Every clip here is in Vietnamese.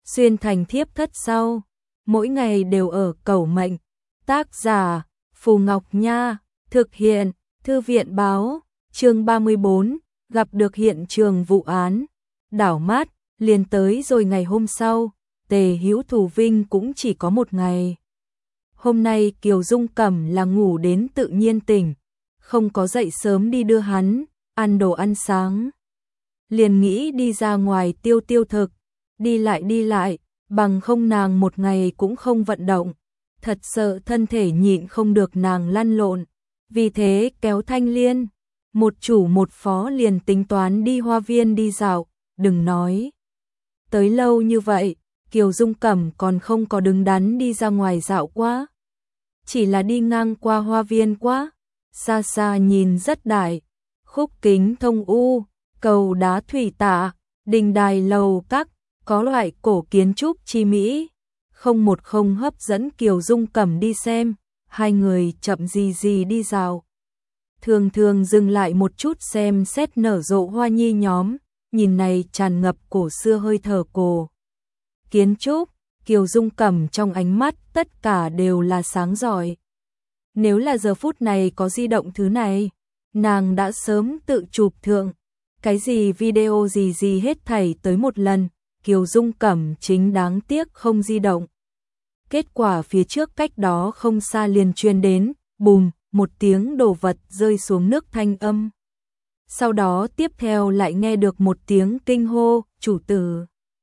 xuyên thành thiếp thất sau, mỗi ngày đều ở cẩu mệnh. Tác giả Phù Ngọc Nha, thực hiện Thư viện báo. Chương 34, gặp được hiện trường vụ án. Đảo mắt liền tới rồi ngày hôm sau, Tề Hữu Thù Vinh cũng chỉ có một ngày. Hôm nay Kiều Dung Cẩm là ngủ đến tự nhiên tỉnh, không có dậy sớm đi đưa hắn ăn đồ ăn sáng. Liền nghĩ đi ra ngoài tiêu tiêu thực, đi lại, bằng không nàng một ngày cũng không vận động, thật sợ thân thể nhịn không được nàng lăn lộn. Vì thế kéo Thanh Liên, một chủ một phó liền tính toán đi hoa viên đi dạo, đừng nói. Tới lâu như vậy, Kiều Dung Cẩm còn không có đứng đắn đi ra ngoài dạo quá. Chỉ là đi ngang qua hoa viên quá, xa xa nhìn rất đại, khúc kính thông u, cầu đá thủy tạ, đình đài lầu các, có loại cổ kiến trúc chi mỹ, không hấp dẫn Kiều Dung Cẩm đi xem. Hai người chậm gì đi dạo, thường dừng lại một chút xem xét nở rộ hoa nhi nhóm, nhìn này tràn ngập cổ xưa hơi thở cổ kiến trúc, Kiều Dung Cẩm trong ánh mắt tất cả đều là sáng rọi. Nếu là giờ phút này có di động thứ này, nàng đã sớm tự chụp thượng, cái gì video gì hết thảy tới một lần. Kiều Dung Cẩm chính đáng tiếc không di động. Kết quả phía trước cách đó không xa liền truyền đến, bùm, một tiếng đồ vật rơi xuống nước thanh âm. Sau đó tiếp theo lại nghe được một tiếng kinh hô, chủ tử.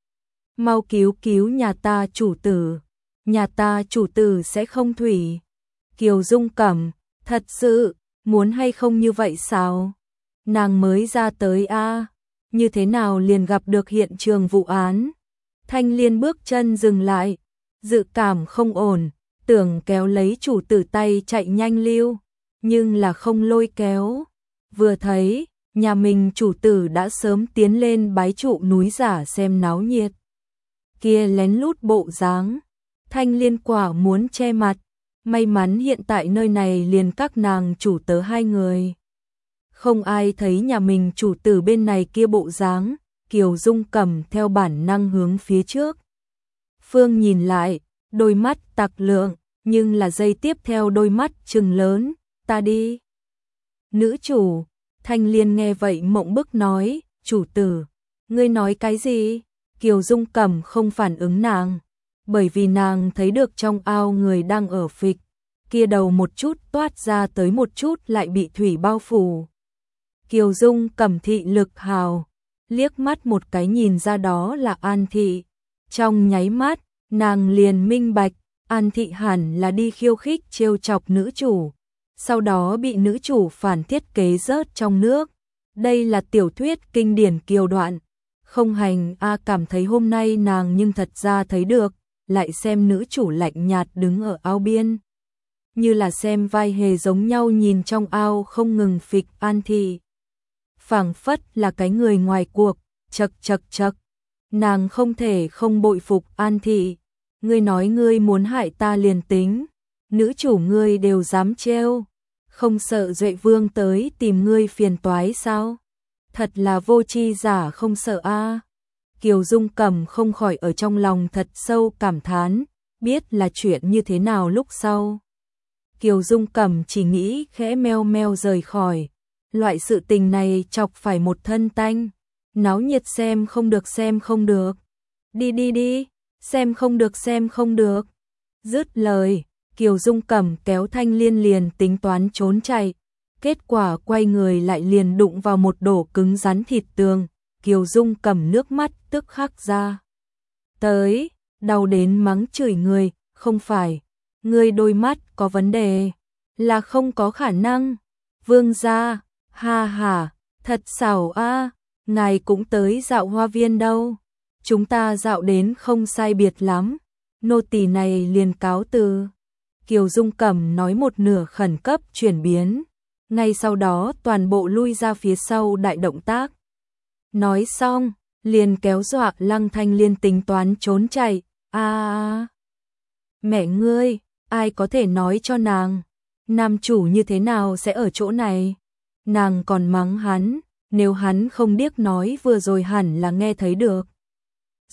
Mau cứu nhà ta chủ tử, nhà ta chủ tử sẽ không thủy. Kiều Dung Cẩm, thật sự, muốn hay không như vậy sao? Nàng mới ra tới a, như thế nào liền gặp được hiện trường vụ án? Thanh Liên bước chân dừng lại, dự cảm không ổn, tưởng kéo lấy chủ tử tay chạy nhanh lưu, nhưng là không lôi kéo. Vừa thấy, nhà mình chủ tử đã sớm tiến lên bái trụ núi giả xem náo nhiệt. Kia lén lút bộ dáng, Thanh Liên quả muốn che mặt, may mắn hiện tại nơi này liền các nàng chủ tớ hai người. Không ai thấy nhà mình chủ tử bên này kia bộ dáng, Kiều Dung Cẩm theo bản năng hướng phía trước. Phương nhìn lại, đôi mắt tặc lượng, nhưng là giây tiếp theo đôi mắt trừng lớn, ta đi. Nữ chủ, Thanh Liên nghe vậy mộng bức nói, chủ tử, ngươi nói cái gì? Kiều Dung Cẩm không phản ứng nàng, bởi vì nàng thấy được trong ao người đang ở phịch, kia đầu một chút toát ra tới một chút lại bị thủy bao phủ. Kiều Dung Cẩm thị lực hào, liếc mắt một cái nhìn ra đó là An Thị. Trong nháy mắt, nàng liền minh bạch, An Thị hẳn là đi khiêu khích trêu chọc nữ chủ, sau đó bị nữ chủ phản thiết kế rớt trong nước. Đây là tiểu thuyết kinh điển Kiều đoạn. Không hành a, cảm thấy hôm nay nàng nhưng thật ra thấy được, lại xem nữ chủ lạnh nhạt đứng ở ao biên. Như là xem vai hề giống nhau nhìn trong ao không ngừng phịch An Thị. Phảng phất là cái người ngoài cuộc, chật. Nàng không thể không bội phục An Thị. Ngươi nói ngươi muốn hại ta liền tính, nữ chủ ngươi đều dám trêu, không sợ Duệ Vương tới tìm ngươi phiền toái sao? Thật là vô tri giả không sợ a. Kiều Dung Cẩm không khỏi ở trong lòng thật sâu cảm thán, biết là chuyện như thế nào lúc sau. Kiều Dung Cẩm chỉ nghĩ khẽ meo rời khỏi, loại sự tình này chọc phải một thân tanh, náo nhiệt xem không được. Đi, xem không được. Dứt lời, Kiều Dung Cẩm kéo Thanh Liên liền tính toán trốn chạy, kết quả quay người lại liền đụng vào một đổ cứng rắn thịt tường, Kiều Dung Cẩm nước mắt tức khắc ra. Tới, đau đến mắng chửi người, không phải, ngươi đôi mắt có vấn đề, là không có khả năng. Vương gia, ha, thật xảo a, ngài cũng tới dạo hoa viên đâu, chúng ta dạo đến không sai biệt lắm, nô tỳ này liền cáo từ. Kiều Dung Cẩm nói một nửa khẩn cấp chuyển biến, ngay sau đó toàn bộ lui ra phía sau đại động tác. Nói xong, liền kéo dọa Lăng Thanh Liên tính toán trốn chạy. Mẹ ngươi, ai có thể nói cho nàng, nam chủ như thế nào sẽ ở chỗ này? Nàng còn mắng hắn, nếu hắn không điếc nói vừa rồi hẳn là nghe thấy được.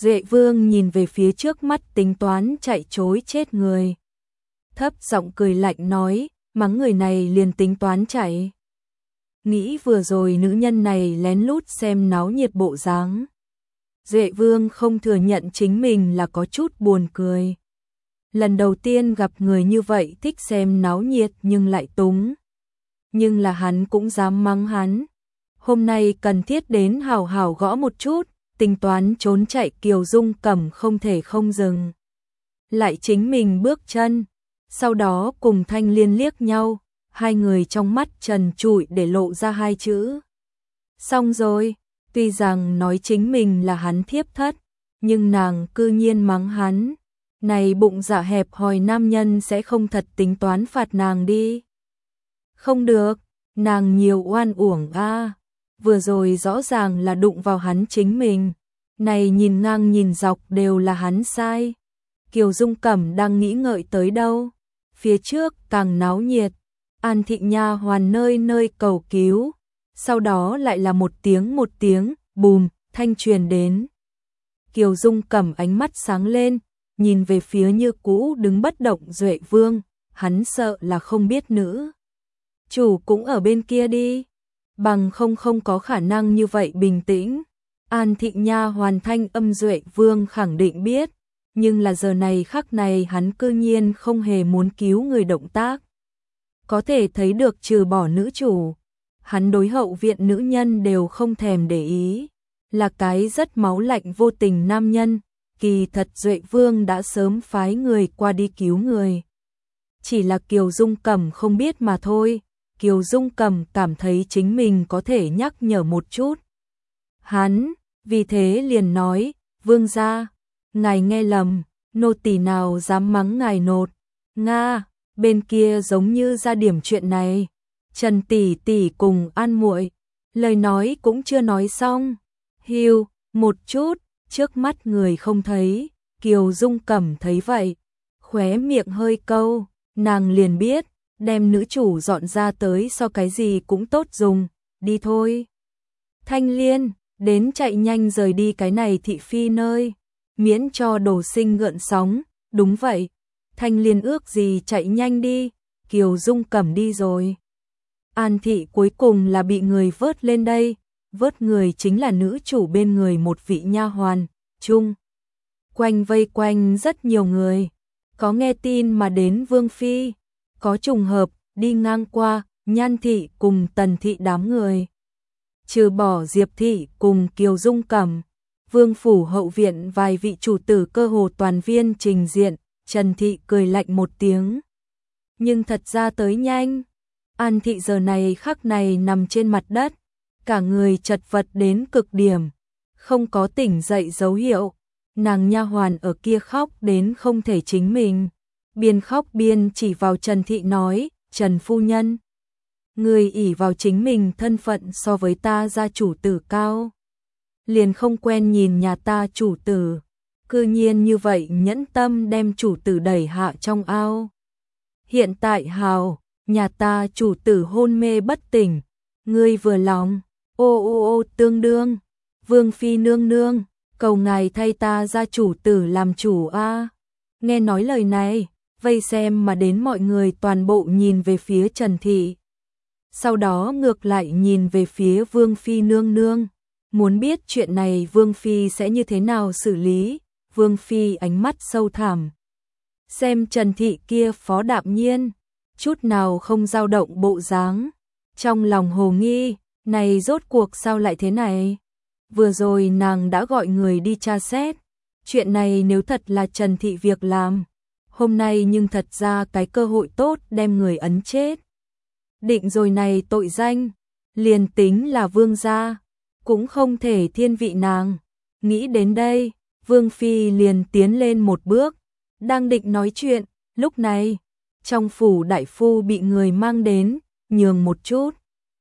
Duệ Vương nhìn về phía trước mắt tính toán chạy trối chết người. Thấp giọng cười lạnh nói, mắng người này liền tính toán chạy. Nghĩ vừa rồi nữ nhân này lén lút xem náo nhiệt bộ dáng. Duệ Vương không thừa nhận chính mình là có chút buồn cười. Lần đầu tiên gặp người như vậy thích xem náo nhiệt nhưng lại túng. Nhưng là hắn cũng dám mắng hắn. Hôm nay cần thiết đến hào hào gõ một chút, tính toán trốn chạy Kiều Dung Cẩm không thể không dừng. Lại chính mình bước chân, sau đó cùng Thanh Liên liếc nhau, hai người trong mắt trần trụi để lộ ra hai chữ. Xong rồi, tuy rằng nói chính mình là hắn thiếp thất, nhưng nàng cư nhiên mắng hắn. Này bụng dạ hẹp hòi nam nhân sẽ không thật tính toán phạt nàng đi. Không được, nàng nhiều oan uổng a. Vừa rồi rõ ràng là đụng vào hắn chính mình. Này nhìn ngang nhìn dọc đều là hắn sai. Kiều Dung Cẩm đang nghĩ ngợi tới đâu. Phía trước càng náo nhiệt. An thị nha hoàn nơi nơi cầu cứu. Sau đó lại là một tiếng, bùm, thanh truyền đến. Kiều Dung Cẩm ánh mắt sáng lên, nhìn về phía như cũ đứng bất động Duệ Vương, hắn sợ là không biết nữ chủ cũng ở bên kia đi, bằng không có khả năng như vậy bình tĩnh. An thị nha hoàn thanh âm Duệ Vương khẳng định biết, nhưng là giờ này khắc này hắn cư nhiên không hề muốn cứu người động tác. Có thể thấy được trừ bỏ nữ chủ, hắn đối hậu viện nữ nhân đều không thèm để ý, là cái rất máu lạnh vô tình nam nhân. Kỳ thật Duệ Vương đã sớm phái người qua đi cứu người. Chỉ là Kiều Dung Cẩm không biết mà thôi. Kiều Dung Cẩm cảm thấy chính mình có thể nhắc nhở một chút. Hắn, vì thế liền nói, Vương gia, ngài nghe lầm, nô tỳ nào dám mắng ngài nột. Nga, bên kia giống như ra điểm chuyện này. Trần tỷ tỷ cùng An muội, lời nói cũng chưa nói xong. Hiu, một chút. Trước mắt người không thấy, Kiều Dung Cẩm thấy vậy, khóe miệng hơi câu, nàng liền biết, đem nữ chủ dọn ra tới so cái gì cũng tốt dùng, đi thôi. Thanh Liên, đến chạy nhanh rời đi cái này thị phi nơi, miễn cho đồ sinh gợn sóng, đúng vậy. Thanh Liên ước gì chạy nhanh đi, Kiều Dung Cẩm đi rồi. An thị cuối cùng là bị người vớt lên đây. Vớt người chính là nữ chủ bên người một vị nha hoàn, chung quanh vây quanh rất nhiều người, có nghe tin mà đến Vương phi, có trùng hợp đi ngang qua Nhan thị cùng Tần thị đám người. Trừ bỏ Diệp thị cùng Kiều Dung Cẩm, Vương phủ hậu viện vài vị chủ tử cơ hồ toàn viên trình diện. Trần thị cười lạnh một tiếng. Nhưng thật ra tới nhanh. An thị giờ này khắc này nằm trên mặt đất, cả người chật vật đến cực điểm, không có tỉnh dậy dấu hiệu. Nàng nha hoàn ở kia khóc đến không thể chính mình, biên khóc biên chỉ vào Trần thị nói, Trần phu nhân, người ỷ vào chính mình thân phận so với ta gia chủ tử cao, liền không quen nhìn nhà ta chủ tử, cư nhiên như vậy nhẫn tâm đem chủ tử đẩy hạ trong ao. Hiện tại hào, nhà ta chủ tử hôn mê bất tỉnh, ngươi vừa lòng. Ô tương đương, Vương phi nương nương, cầu ngài thay ta gia chủ tử làm chủ a. Nghe nói lời này, vây xem mà đến mọi người toàn bộ nhìn về phía Trần thị. Sau đó ngược lại nhìn về phía Vương phi nương nương, muốn biết chuyện này Vương phi sẽ như thế nào xử lý. Vương phi ánh mắt sâu thẳm, xem Trần thị kia phó đạm nhiên, chút nào không dao động bộ dáng, trong lòng hồ nghi. Này rốt cuộc sao lại thế này? Vừa rồi nàng đã gọi người đi tra xét. Chuyện này nếu thật là Trần thị việc làm, hôm nay nhưng thật ra cái cơ hội tốt đem người ấn chết. Định rồi này tội danh, liền tính là vương gia, cũng không thể thiên vị nàng. Nghĩ đến đây, Vương phi liền tiến lên một bước, đang định nói chuyện, lúc này, trong phủ đại phu bị người mang đến, nhường một chút.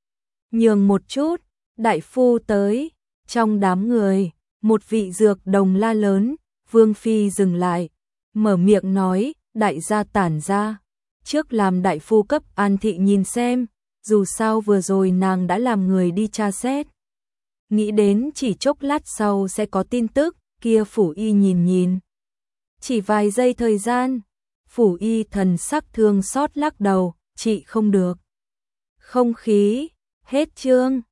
Nhường một chút, đại phu tới, trong đám người, một vị dược đồng la lớn, Vương phi dừng lại, mở miệng nói, đại gia tản ra, trước làm đại phu cấp An thị nhìn xem, dù sao vừa rồi nàng đã làm người đi tra xét. Nghĩ đến chỉ chốc lát sau sẽ có tin tức, kia Phủ Y nhìn nhìn. Chỉ vài giây thời gian, Phủ Y thần sắc thương xót lắc đầu, chị không được. Không khí, hết chương.